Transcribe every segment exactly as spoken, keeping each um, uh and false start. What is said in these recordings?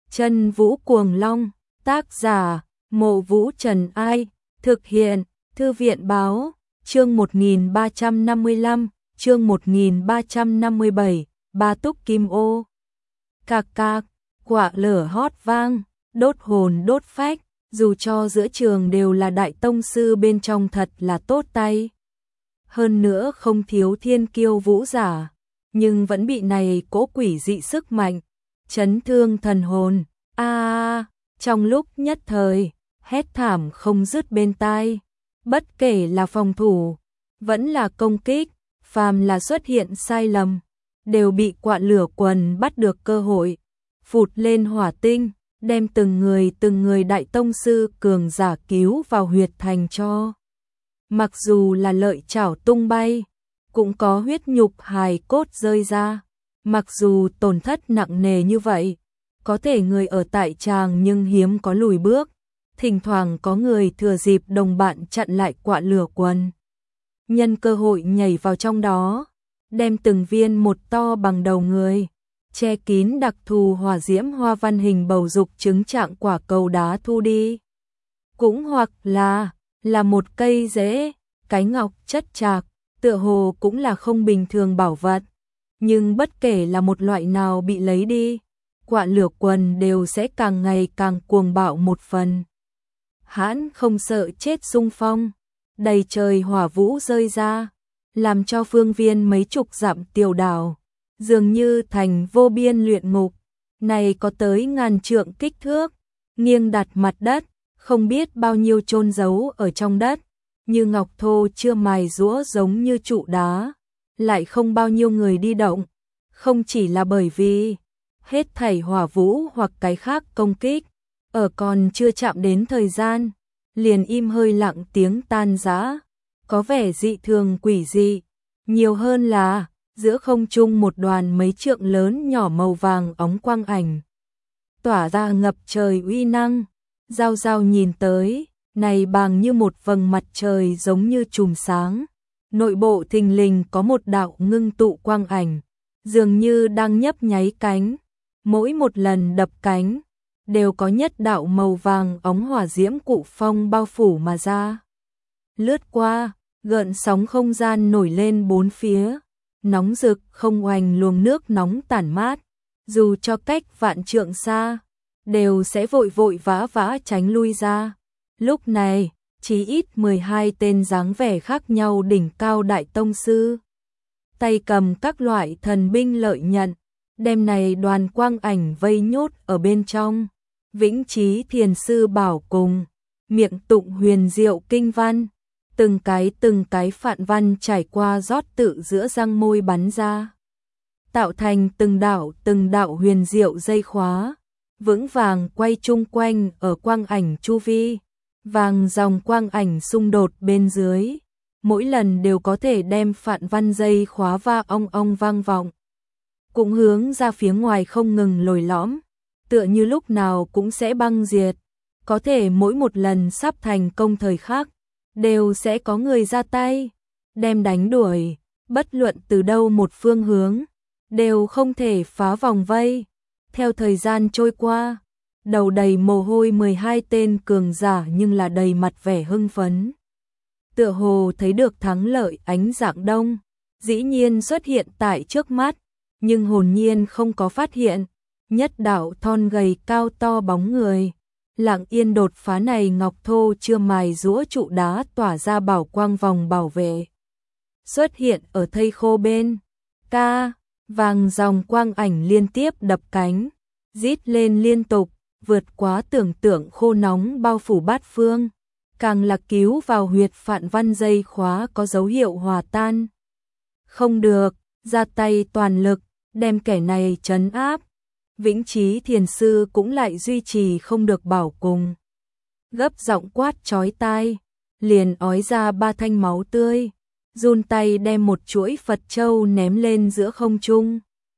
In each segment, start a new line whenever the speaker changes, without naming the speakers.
Chân Vũ Cuồng Long, tác giả, Mộ Vũ Trần Ai, thực hiện, Thư viện Báo, chương một nghìn ba trăm năm mươi lăm, chương một nghìn ba trăm năm mươi bảy, Ba Túc Kim Ô. Cạc cạc, quả lửa hót vang, đốt hồn đốt phách, dù cho giữa trường đều là đại tông sư bên trong thật là tốt tay. Hơn nữa không thiếu thiên kiêu vũ giả, nhưng vẫn bị này cỗ quỷ dị sức mạnh chấn thương thần hồn. A à, trong lúc nhất thời, hét thảm không dứt bên tai, bất kể là phòng thủ, vẫn là công kích, phàm là xuất hiện sai lầm, đều bị quạ lửa quần bắt được cơ hội, phụt lên hỏa tinh, đem từng người từng người đại tông sư cường giả cứu vào huyệt thành cho. Mặc dù là lợi chảo tung bay, cũng có huyết nhục hài cốt rơi ra, mặc dù tổn thất nặng nề như vậy, có thể người ở tại tràng nhưng hiếm có lùi bước, thỉnh thoảng có người thừa dịp đồng bạn chặn lại quạ lửa quần. Nhân cơ hội nhảy vào trong đó, đem từng viên một to bằng đầu người, che kín đặc thù hỏa diễm hoa văn hình bầu dục trứng trạng quả cầu đá thu đi. Cũng hoặc là, là một cây rễ, cái ngọc chất chạc, tựa hồ cũng là không bình thường bảo vật. Nhưng bất kể là một loại nào bị lấy đi, quạ lửa quần đều sẽ càng ngày càng cuồng bạo một phần. Hãn không sợ chết xung phong, đầy trời hỏa vũ rơi ra, làm cho phương viên mấy chục dặm tiểu đảo, dường như thành vô biên luyện ngục, này có tới ngàn trượng kích thước, nghiêng đặt mặt đất, không biết bao nhiêu chôn giấu ở trong đất, như ngọc thô chưa mài giũa giống như trụ đá, lại không bao nhiêu người đi động, không chỉ là bởi vì hết thảy hỏa vũ hoặc cái khác công kích, ở còn chưa chạm đến thời gian, liền im hơi lặng tiếng tan rã, có vẻ dị thường quỷ dị, nhiều hơn là giữa không trung một đoàn mấy trượng lớn nhỏ màu vàng óng quang ảnh, tỏa ra ngập trời uy năng, giao giao nhìn tới, này bằng như một vầng mặt trời giống như chùm sáng, nội bộ thình lình có một đạo ngưng tụ quang ảnh, dường như đang nhấp nháy cánh, mỗi một lần đập cánh, đều có nhất đạo màu vàng óng hỏa diễm cụ phong bao phủ mà ra. Lướt qua, gợn sóng không gian nổi lên bốn phía, nóng rực không oanh luồng nước nóng tản mát, dù cho cách vạn trượng xa, đều sẽ vội vội vã vã tránh lui ra. Lúc này, chỉ ít mười hai tên dáng vẻ khác nhau đỉnh cao đại tông sư, tay cầm các loại thần binh lợi nhận, đem này đoàn quang ảnh vây nhốt ở bên trong. Vĩnh Chí Thiền Sư bảo cùng, miệng tụng huyền diệu kinh văn, từng cái từng cái phạn văn trải qua rót tự giữa răng môi bắn ra, tạo thành từng đạo từng đạo huyền diệu dây khóa, vững vàng quay chung quanh ở quang ảnh chu vi, vàng dòng quang ảnh xung đột bên dưới, mỗi lần đều có thể đem phạn văn dây khóa va ong ong vang vọng, cũng hướng ra phía ngoài không ngừng lồi lõm, tựa như lúc nào cũng sẽ băng diệt, có thể mỗi một lần sắp thành công thời khắc, đều sẽ có người ra tay, đem đánh đuổi, bất luận từ đâu một phương hướng, đều không thể phá vòng vây. Theo thời gian trôi qua, đầu đầy mồ hôi mười hai tên cường giả nhưng là đầy mặt vẻ hưng phấn. Tựa hồ thấy được thắng lợi ánh dạng đông, dĩ nhiên xuất hiện tại trước mắt, nhưng hồn nhiên không có phát hiện, nhất đạo thon gầy cao to bóng người, lặng yên đột phá này ngọc thô chưa mài giũa trụ đá tỏa ra bảo quang vòng bảo vệ. Xuất hiện ở thây khô bên, ca, vàng dòng quang ảnh liên tiếp đập cánh, rít lên liên tục, vượt quá tưởng tượng khô nóng bao phủ bát phương, càng là cứu vào huyệt phạn văn dây khóa có dấu hiệu hòa tan. Không được, ra tay toàn lực, đem kẻ này trấn áp. Vĩnh Chí Thiền Sư cũng lại duy trì không được bảo cùng. Gấp giọng quát chói tai, liền ói ra ba thanh máu tươi, run tay đem một chuỗi Phật châu ném lên giữa không trung.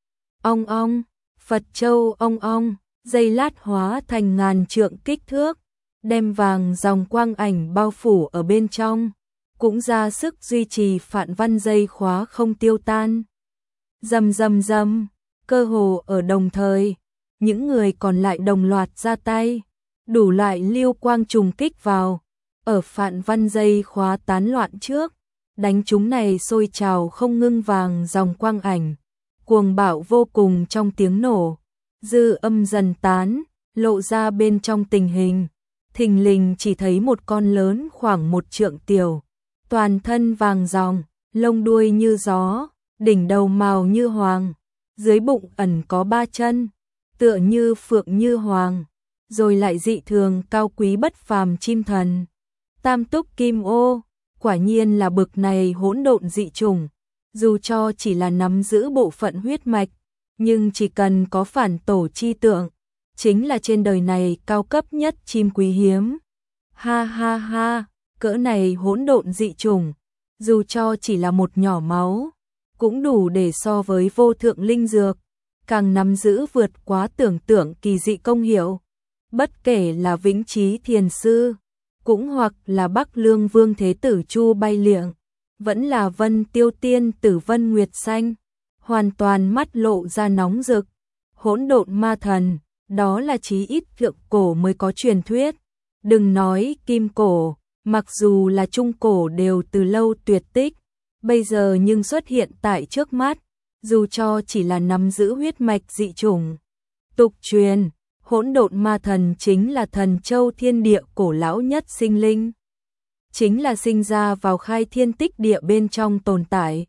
Ong ong, Phật châu ong ong, dây lát hóa thành ngàn trượng kích thước, đem vàng dòng quang ảnh bao phủ ở bên trong, cũng ra sức duy trì phạn văn dây khóa không tiêu tan. Rầm rầm rầm, cơ hồ ở đồng thời, những người còn lại đồng loạt ra tay, đủ loại lưu quang trùng kích vào, ở Phạn Văn dây khóa tán loạn trước, đánh chúng này sôi trào không ngưng vàng dòng quang ảnh, cuồng bạo vô cùng trong tiếng nổ, dư âm dần tán, lộ ra bên trong tình hình, thình lình chỉ thấy một con lớn khoảng một trượng tiểu, toàn thân vàng ròng, lông đuôi như gió, đỉnh đầu màu như hoàng, dưới bụng ẩn có ba chân, tựa như phượng như hoàng, rồi lại dị thường cao quý bất phàm chim thần. Tam túc kim ô, quả nhiên là bực này hỗn độn dị chủng, dù cho chỉ là nắm giữ bộ phận huyết mạch, nhưng chỉ cần có phản tổ chi tượng, chính là trên đời này cao cấp nhất chim quý hiếm. Ha ha ha, cỡ này hỗn độn dị chủng, dù cho chỉ là một nhỏ máu, cũng đủ để so với vô thượng linh dược, càng nắm giữ vượt quá tưởng tượng kỳ dị công hiệu. Bất kể là Vĩnh Chí Thiền Sư, cũng hoặc là Bắc Lương Vương Thế Tử Chu Bay Liệng, vẫn là Vân Tiêu Tiên Tử Vân Nguyệt Xanh, hoàn toàn mắt lộ ra nóng rực. Hỗn độn ma thần, đó là chí ít thượng cổ mới có truyền thuyết. Đừng nói kim cổ, mặc dù là trung cổ đều từ lâu tuyệt tích, bây giờ nhưng xuất hiện tại trước mắt, dù cho chỉ là nắm giữ huyết mạch dị chủng. Tục truyền, hỗn độn ma thần chính là thần châu thiên địa cổ lão nhất sinh linh, chính là sinh ra vào khai thiên tích địa bên trong tồn tại.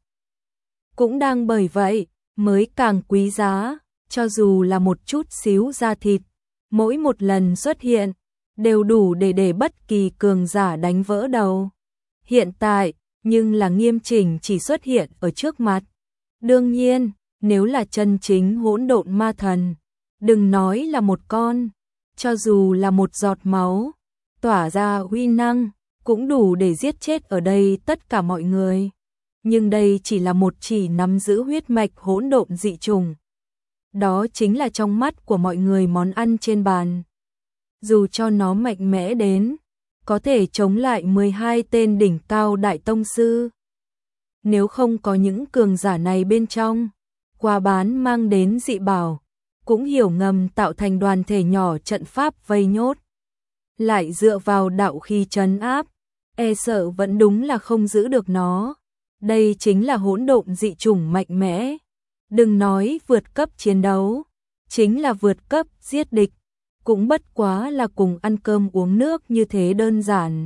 Cũng đang bởi vậy, mới càng quý giá, cho dù là một chút xíu da thịt, mỗi một lần xuất hiện, đều đủ để để bất kỳ cường giả đánh vỡ đầu. Hiện tại, nhưng là nghiêm chỉnh chỉ xuất hiện ở trước mặt. Đương nhiên, nếu là chân chính hỗn độn ma thần, đừng nói là một con, cho dù là một giọt máu, tỏa ra uy năng, cũng đủ để giết chết ở đây tất cả mọi người. Nhưng đây chỉ là một chỉ nắm giữ huyết mạch hỗn độn dị trùng. Đó chính là trong mắt của mọi người món ăn trên bàn. Dù cho nó mạnh mẽ đến, có thể chống lại mười hai tên đỉnh cao đại tông sư. Nếu không có những cường giả này bên trong, quà bán mang đến dị bảo, cũng hiểu ngầm tạo thành đoàn thể nhỏ trận pháp vây nhốt. Lại dựa vào đạo khí trấn áp, e sợ vẫn đúng là không giữ được nó. Đây chính là hỗn độn dị chủng mạnh mẽ. Đừng nói vượt cấp chiến đấu, chính là vượt cấp giết địch, cũng bất quá là cùng ăn cơm uống nước như thế đơn giản.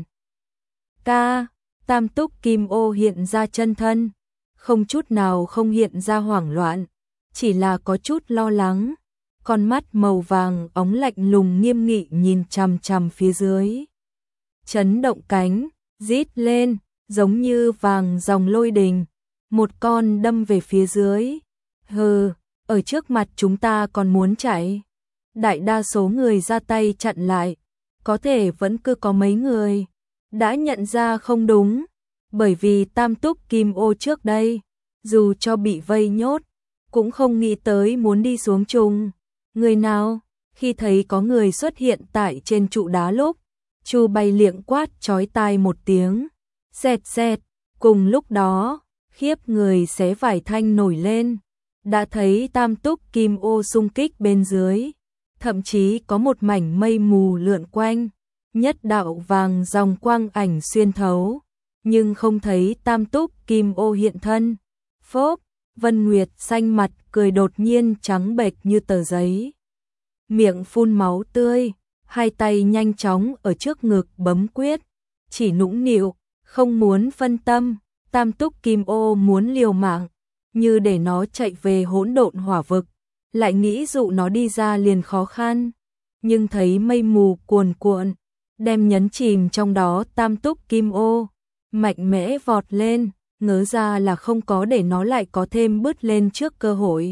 Ca, Tam Túc Kim Ô hiện ra chân thân, không chút nào không hiện ra hoảng loạn, chỉ là có chút lo lắng, con mắt màu vàng óng lạnh lùng nghiêm nghị nhìn chằm chằm phía dưới. Chấn động cánh, rít lên, giống như vàng dòng lôi đình, một con đâm về phía dưới. Hừ, ở trước mặt chúng ta còn muốn chạy. Đại đa số người ra tay chặn lại, có thể vẫn cứ có mấy người đã nhận ra không đúng, bởi vì Tam Túc Kim Ô trước đây, dù cho bị vây nhốt, cũng không nghĩ tới muốn đi xuống chung. Người nào, khi thấy có người xuất hiện tại trên trụ đá lúc, Chu Bay Liệng quát chói tai một tiếng, xẹt xẹt, cùng lúc đó, khiếp người xé vải thanh nổi lên, đã thấy Tam Túc Kim Ô xung kích bên dưới, thậm chí có một mảnh mây mù lượn quanh, nhất đạo vàng dòng quang ảnh xuyên thấu, nhưng không thấy Tam Túc Kim Ô hiện thân. Phốp, Vân Nguyệt xanh mặt cười đột nhiên trắng bệch như tờ giấy, miệng phun máu tươi, hai tay nhanh chóng ở trước ngực bấm quyết, chỉ nũng nịu, không muốn phân tâm. Tam Túc Kim Ô muốn liều mạng, như để nó chạy về hỗn độn hỏa vực, lại nghĩ dụ nó đi ra liền khó khăn, nhưng thấy mây mù cuồn cuộn, đem nhấn chìm trong đó. Tam Túc Kim Ô mạnh mẽ vọt lên, ngớ ra là không có để nó lại có thêm bứt lên trước cơ hội.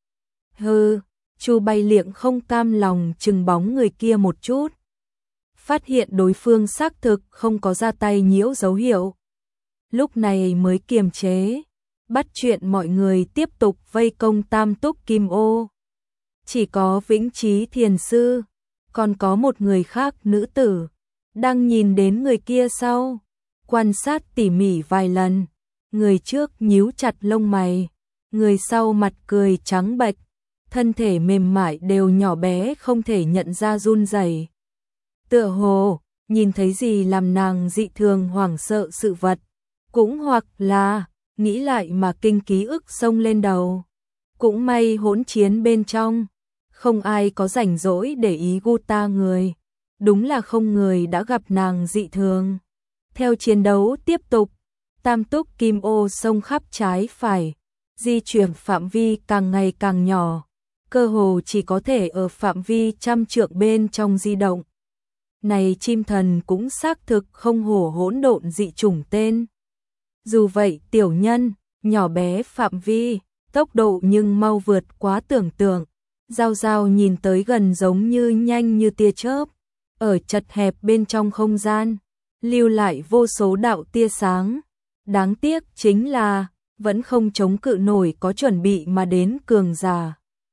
Hừ, Chu Bay Liệng không cam lòng chừng bóng người kia một chút, phát hiện đối phương xác thực không có ra tay nhiễu dấu hiệu, lúc này mới kiềm chế, bắt chuyện mọi người tiếp tục vây công Tam Túc Kim Ô. Chỉ có Vĩnh Chí Thiền Sư, còn có một người khác nữ tử, đang nhìn đến người kia sau, quan sát tỉ mỉ vài lần, người trước nhíu chặt lông mày, người sau mặt cười trắng bệch, thân thể mềm mại đều nhỏ bé không thể nhận ra run rẩy. Tựa hồ, nhìn thấy gì làm nàng dị thường hoảng sợ sự vật, cũng hoặc là, nghĩ lại mà kinh ký ức xông lên đầu. Cũng may hỗn chiến bên trong, không ai có rảnh rỗi để ý Guta người. Đúng là không người đã gặp nàng dị thường. Theo chiến đấu tiếp tục, tam túc kim ô xông khắp trái phải, di chuyển phạm vi càng ngày càng nhỏ, cơ hồ chỉ có thể ở phạm vi trăm trượng bên trong di động. Này chim thần cũng xác thực không hổ hỗn độn dị chủng tên. Dù vậy tiểu nhân, nhỏ bé phạm vi, tốc độ nhưng mau vượt quá tưởng tượng. Giao giao nhìn tới gần giống như nhanh như tia chớp, ở chật hẹp bên trong không gian, lưu lại vô số đạo tia sáng. Đáng tiếc chính là, vẫn không chống cự nổi có chuẩn bị mà đến cường giả.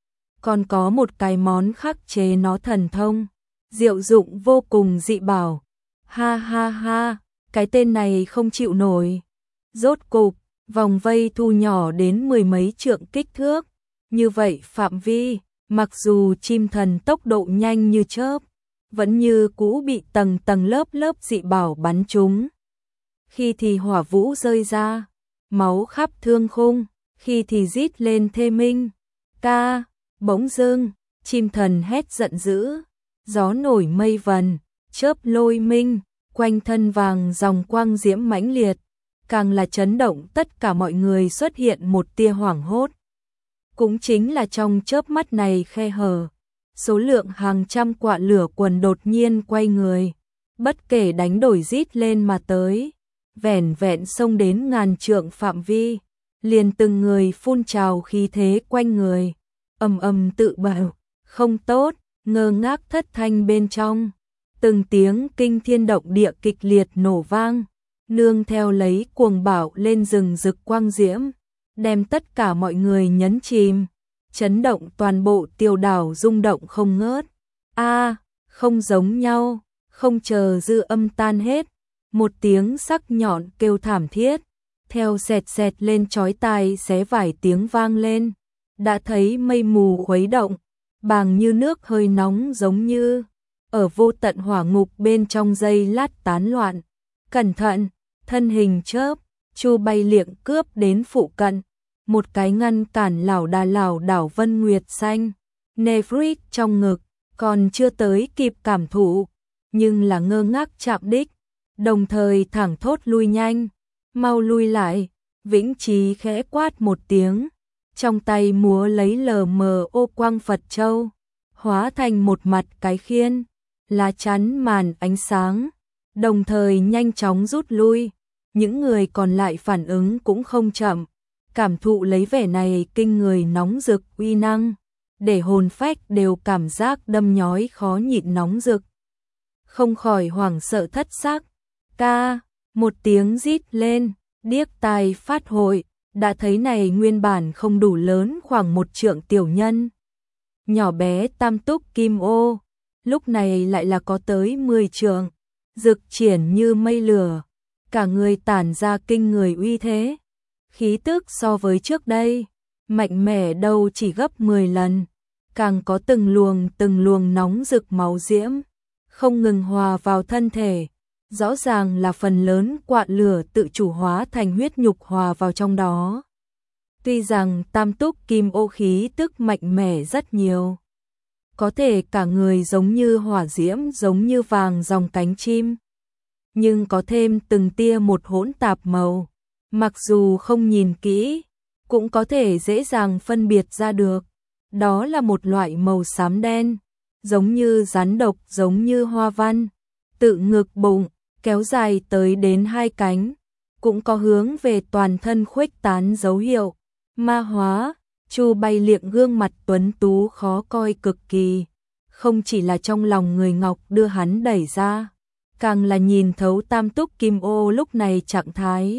Còn có một cái món khắc chế nó thần thông, diệu dụng vô cùng dị bảo. Ha ha ha, cái tên này không chịu nổi. Rốt cục, vòng vây thu nhỏ đến mười mấy trượng kích thước. Như vậy phạm vi, mặc dù chim thần tốc độ nhanh như chớp, vẫn như cũ bị tầng tầng lớp lớp dị bảo bắn trúng. Khi thì hỏa vũ rơi ra, máu khắp thương khung, khi thì rít lên thê minh. Ca, bỗng dưng, chim thần hét giận dữ, gió nổi mây vần, chớp lôi minh, quanh thân vàng dòng quang diễm mãnh liệt, càng là chấn động tất cả mọi người xuất hiện một tia hoảng hốt. Cũng chính là trong chớp mắt này khe hở, số lượng hàng trăm quạ lửa quần đột nhiên quay người, bất kể đánh đổi rít lên mà tới, vẻn vẹn xông đến ngàn trượng phạm vi, liền từng người phun trào khí thế quanh người, ầm ầm tự bảo, không tốt, ngơ ngác thất thanh bên trong, từng tiếng kinh thiên động địa kịch liệt nổ vang, nương theo lấy cuồng bạo lên rừng rực quang diễm, đem tất cả mọi người nhấn chìm, chấn động toàn bộ tiêu đảo rung động không ngớt. A, không giống nhau, không chờ dư âm tan hết, một tiếng sắc nhọn kêu thảm thiết, theo sẹt sẹt lên chói tai xé vải tiếng vang lên, đã thấy mây mù khuấy động, bàng như nước hơi nóng giống như ở vô tận hỏa ngục bên trong giây lát tán loạn. Cẩn thận, thân hình chớp, Chu bay liệng cướp đến phụ cận, một cái ngăn cản lảo đà lảo đảo Vân Nguyệt xanh, Nefrit trong ngực, còn chưa tới kịp cảm thụ, nhưng là ngơ ngác chạm đích, đồng thời thẳng thốt lui nhanh, mau lui lại. Vĩnh Trí khẽ quát một tiếng, trong tay múa lấy lờ mờ ô quang Phật châu, hóa thành một mặt cái khiên, lá chắn màn ánh sáng, đồng thời nhanh chóng rút lui. Những người còn lại phản ứng cũng không chậm, cảm thụ lấy vẻ này kinh người nóng rực uy năng, để hồn phách đều cảm giác đâm nhói khó nhịn nóng rực. Không khỏi hoảng sợ thất sắc, ca, một tiếng rít lên, điếc tai phát hội, đã thấy này nguyên bản không đủ lớn khoảng một trượng tiểu nhân. Nhỏ bé tam túc kim ô, lúc này lại là có tới mười trượng, rực triển như mây lửa, cả người tản ra kinh người uy thế. Khí tức so với trước đây, mạnh mẽ đâu chỉ gấp mười lần, càng có từng luồng từng luồng nóng rực máu diễm, không ngừng hòa vào thân thể. Rõ ràng là phần lớn quạ lửa tự chủ hóa thành huyết nhục hòa vào trong đó. Tuy rằng tam túc kim ô khí tức mạnh mẽ rất nhiều, có thể cả người giống như hỏa diễm giống như vàng dòng cánh chim, nhưng có thêm từng tia một hỗn tạp màu, mặc dù không nhìn kỹ, cũng có thể dễ dàng phân biệt ra được. Đó là một loại màu xám đen, giống như rắn độc giống như hoa văn, tự ngực bụng, kéo dài tới đến hai cánh, cũng có hướng về toàn thân khuếch tán dấu hiệu. Ma hóa, Chu bay liệng gương mặt tuấn tú khó coi cực kỳ, không chỉ là trong lòng người Ngọc đưa hắn đẩy ra, càng là nhìn thấu tam túc kim ô lúc này trạng thái.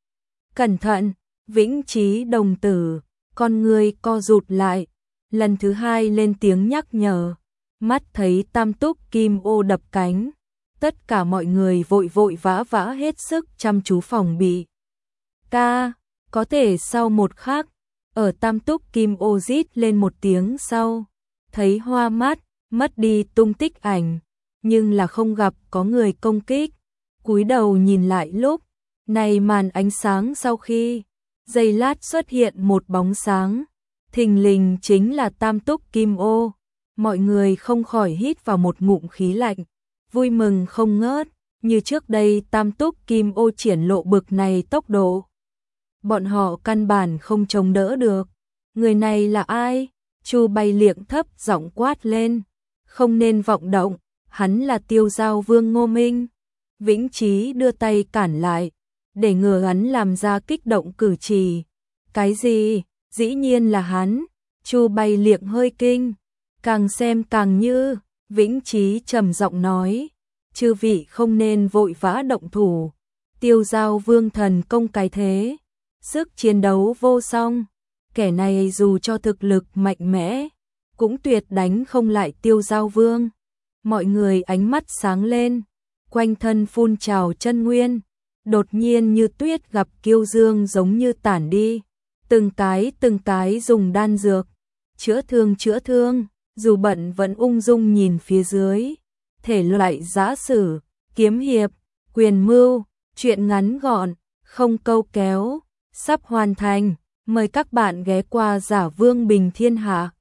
Cẩn thận, Vĩnh Trí đồng tử, con người co rụt lại, lần thứ hai lên tiếng nhắc nhở, mắt thấy tam túc kim ô đập cánh, tất cả mọi người vội vội vã vã hết sức chăm chú phòng bị. Ca, có thể sau một khắc, ở Tam Túc Kim Ô rít lên một tiếng sau, thấy hoa mắt, mất đi tung tích ảnh, nhưng là không gặp có người công kích. Cúi đầu nhìn lại lúc này màn ánh sáng sau khi giây lát xuất hiện một bóng sáng, thình lình chính là Tam Túc Kim Ô. Mọi người không khỏi hít vào một ngụm khí lạnh, vui mừng không ngớt, như trước đây Tam Túc Kim Ô triển lộ bực này tốc độ. Bọn họ căn bản không chống đỡ được. Người này là ai? Chu Bay Liệng thấp giọng quát lên. Không nên vọng động, hắn là Tiêu Giao Vương Ngô Minh. Vĩnh Chí đưa tay cản lại, để ngừa hắn làm ra kích động cử chỉ. Cái gì? Dĩ nhiên là hắn. Chu Bay Liệng hơi kinh, càng xem càng như. Vĩnh Chí trầm giọng nói, chư vị không nên vội vã động thủ. Tiêu Giao Vương thần công cái thế, sức chiến đấu vô song, kẻ này dù cho thực lực mạnh mẽ, cũng tuyệt đánh không lại Tiêu Giao Vương. Mọi người ánh mắt sáng lên, quanh thân phun trào chân nguyên, đột nhiên như tuyết gặp kiêu dương giống như tản đi, từng cái từng cái dùng đan dược, chữa thương chữa thương, dù bận vẫn ung dung nhìn phía dưới. Thể loại giã sử, kiếm hiệp, quyền mưu, truyện ngắn gọn, không câu kéo, sắp hoàn thành, mời các bạn ghé qua Giả Vương Bình Thiên Hạ.